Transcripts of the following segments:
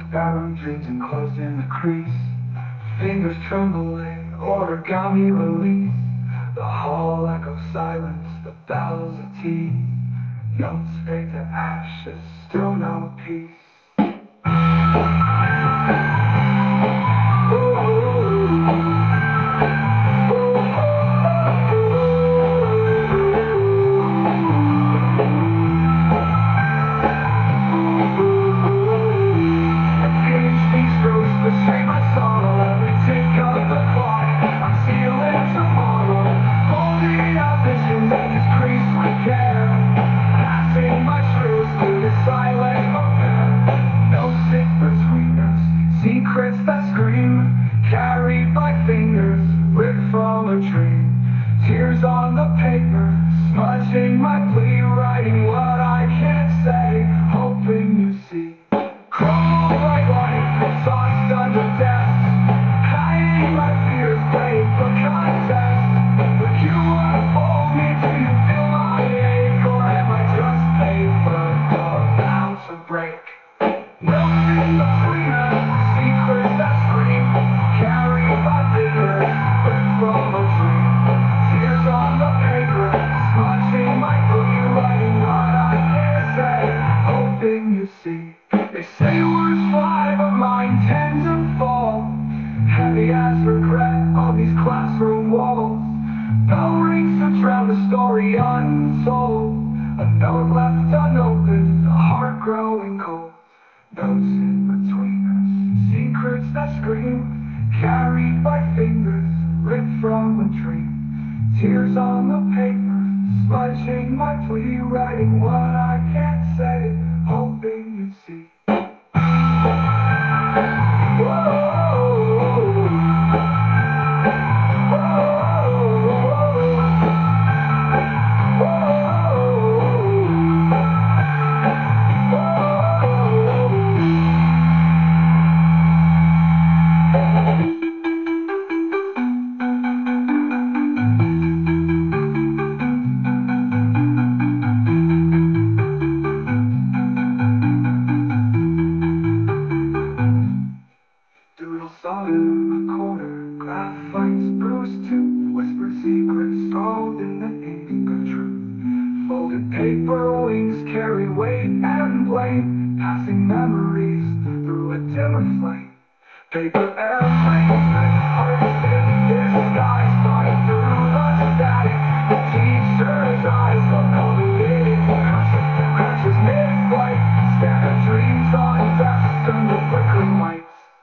Fathom dreams enclosed in the crease. Fingers trembling, origami release. The hall echoes silence, the bells of tea. Notes fade to ashes, still no peace. Secrets that scream, carried by fingers, ripped from a dream. Tears on the paper, smudging my plea, writing what I can't say, hoping you see. Crumble like life, tossed under death, hiding my fears, playing for contest. But you unfold me, do you feel my ache, or am I just paper about to break? Melting between us, secrets that scream, carried by fingers, ripped from a dream. Tears on the paper, smudging my boogie, writing what I can't say, hoping you see. They say words fly, but mine tend to fall, heavy as regret on these classroom walls. Bell rings to drown the story untold, a note left unopened, a heart growing cold. Notes in between us, secrets that scream, carried by fingers, ripped from a dream. Tears on the paper, smudging my plea, writing what I can't say, hoping you see. Solid in the corner, graphites bruised too, whispered secrets scrawled in the ink of truth. Folded paper wings carry weight and blame, passing memories through a dimmer flame. Paper airplanes with hearts in disguise, flying through the static. The teacher's eyes look illuminated, crashes mid-flight, scattered dreams on desks under flickering lights.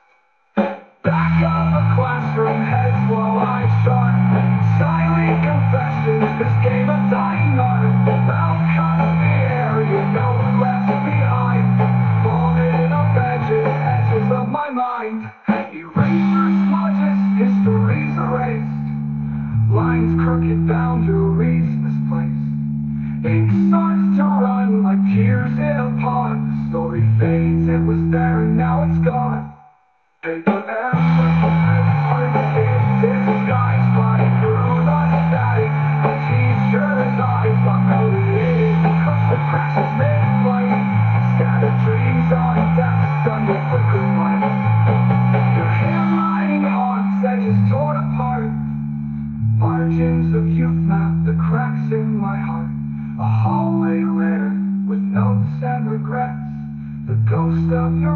Back of the classroom, heads while I shot, silent confessions, this game of dying art. Mouth cuts the air, you know who left behind. Falling on edges of my mind. Eraser smudges, history's erased. Lines crooked, boundaries misplaced. Ink starts to run like tears in a pond. The story fades, it was there and now it's gone. Paper airplanes, hearts in disguise, flying through the static. The teacher's eyes look illuminated, the crashes mid-flight, scattered dreams on desks under flickering lights. Your handwriting haunts, edges torn apart, margins of youth map the cracks in my heart. A hallway littered with notes and regrets, the ghost of your